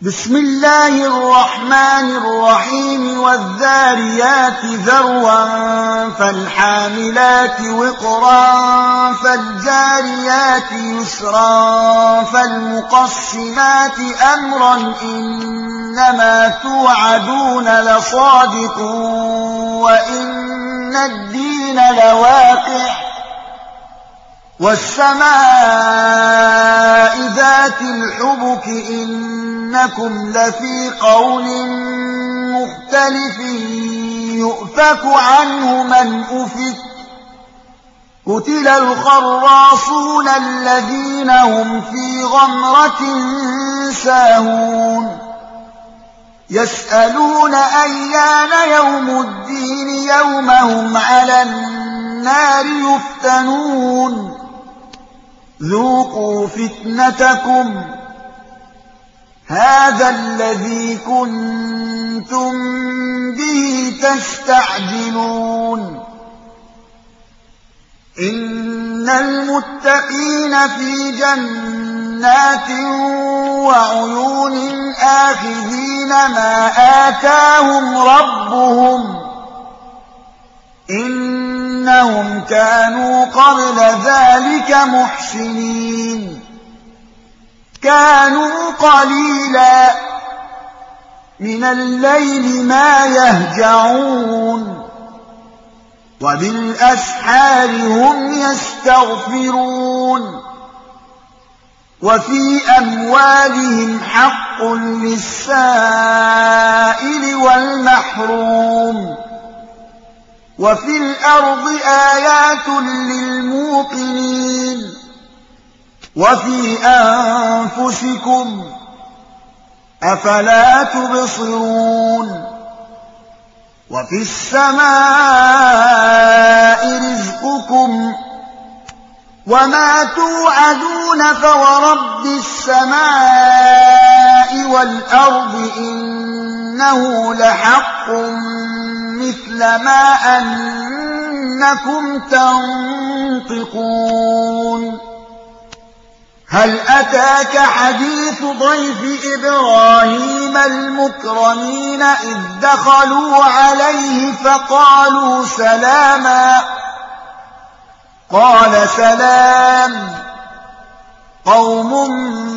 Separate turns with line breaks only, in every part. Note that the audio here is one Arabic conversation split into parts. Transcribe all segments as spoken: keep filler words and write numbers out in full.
بسم الله الرحمن الرحيم والذاريات ذروا فالحاملات وقرا فالجاريات يسرا فالمقسمات أمرا إنما توعدون لصادق وإن الدين لواقع والسماء ذات الحبك إنكم لفي قول مختلف يؤفك عنه من أفك قتل الخراصون الذين هم في غمرة ساهون يسألون أيان يوم الدين يوم هم على النار يفتنون ذوقوا فتنتكم هذا الذي كنتم به تستعجلون إن المتقين في جنات وعيون آخذين ما آتاهم ربهم إنهم كانوا قبل ذلك محسنين كانوا قليلا من الليل ما يهجعون وبالأسحار هم يستغفرون وفي أموالهم حق للسائل والمحروم وفي الأرض آيات للموقنين وفي أنفسكم أفلا تبصرون وفي السماء رزقكم وما توعدون فورب السماء والأرض إنه لحق مثل ما أنكم تنطقون هل أتاك حديث ضيف إبراهيم المكرمين إذ دخلوا عليه فقالوا سلاما قال سلام قوم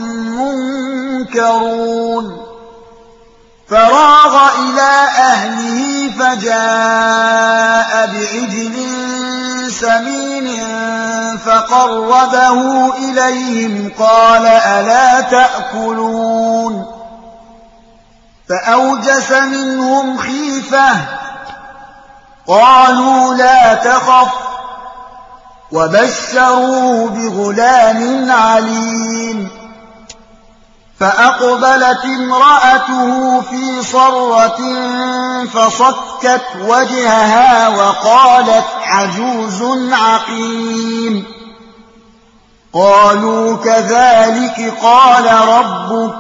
منكرون فراغ إلى أهله فجاء بعجل سمين فقربه إليهم قال ألا تأكلون فأوجس منهم خيفة قالوا لا تخف وبشروه بغلام عليم فأقبلت امرأته في صرة فصكت وجهها وقالت عجوز عقيم قالوا كذلك قال ربك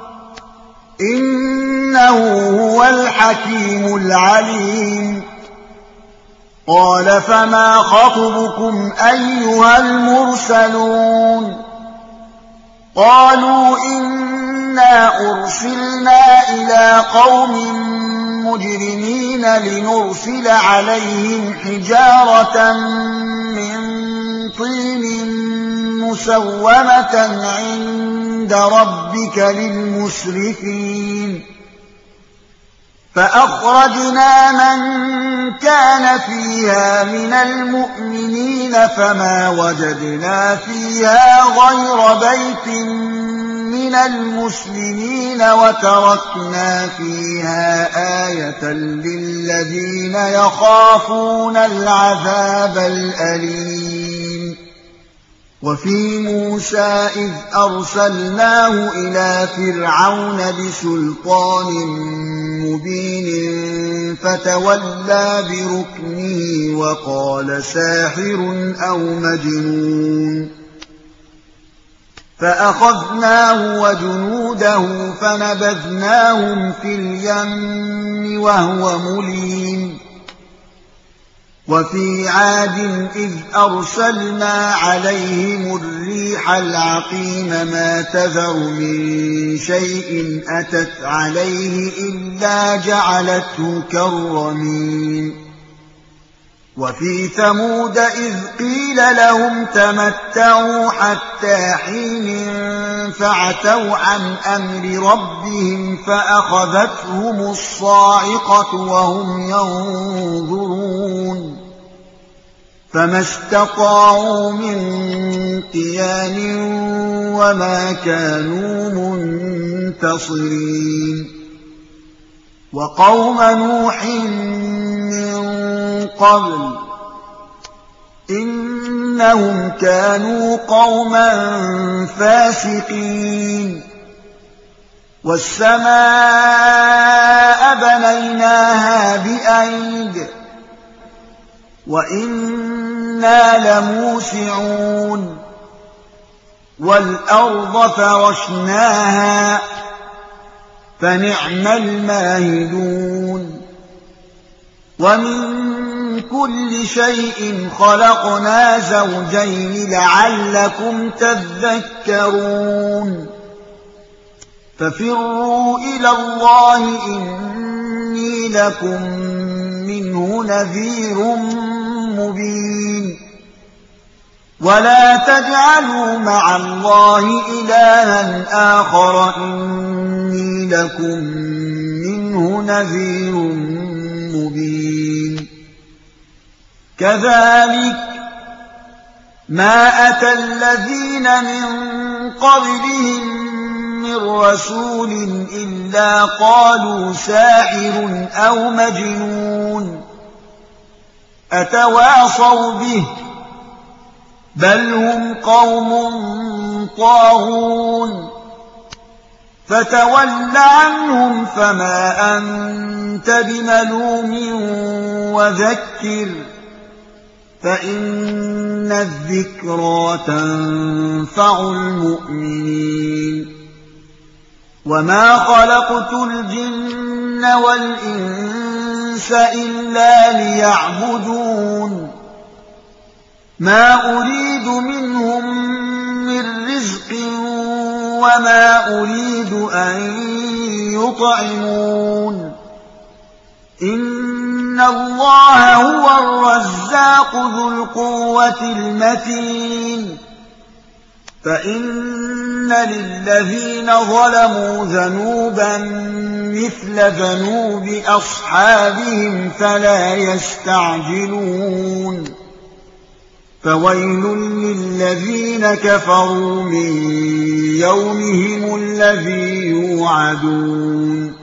إنه هو الحكيم العليم قال فما خطبكم أيها المرسلون قالوا إنا أرسلنا إلى قوم مجرمين لنرسل عليهم حجارة من طين مسومة عند ربك للمسرفين فأخرجنا من كان فيها من المؤمنين فما وجدنا فيها غير بيت من المسلمين وتركنا فيها آية للذين يخافون العذاب الأليم وفي موسى إذ أرسلناه إلى فرعون بسلطان مبين فتولى بركنه وقال ساحر أو مجنون فأخذناه وجنوده فنبذناهم في اليم وهو مليم وفي عاد إذ أرسلنا عليهم الريح العقيم ما تذر من شيء أتت عليه إلا جعلته كالرميم وفي ثمود إذ قيل لهم تمتعوا حتى حين فعتوا عن أمر ربهم فأخذتهم الصاعقة وهم ينظرون فما استطاعوا من قيام وما كانوا منتصرين وقوم نوح من قبل إنهم كانوا قوما فاسقين والسماء بنيناها بأيد وإنا لموسعون والأرض فرشناها فنعم الماهدون ومن كل شيء خلقنا زوجين لعلكم تذكرون ففروا إلى الله إني لكم منه نذير مبين ولا تجعلوا مع الله إلها آخر إني لكم منه نذير مبين كذلك ما أتى الذين من قبلهم من رسول إلا قالوا ساحر أو مجنون أتواصوا به بل هم قوم طاغون فتول عنهم فما أنت بملوم وذكر فإن الذكرى تنفع المؤمنين وما خلقت الجن والإنس إلا ليعبدون ما أريد منهم من رزق وما أريد أن يطعمون إن الله هو الرزاق ذو القوة المتين فإن للذين ظلموا ذنوبا مثل ذنوب أصحابهم فلا يستعجلون فويل للذين كفروا من يومهم الذي يوعدون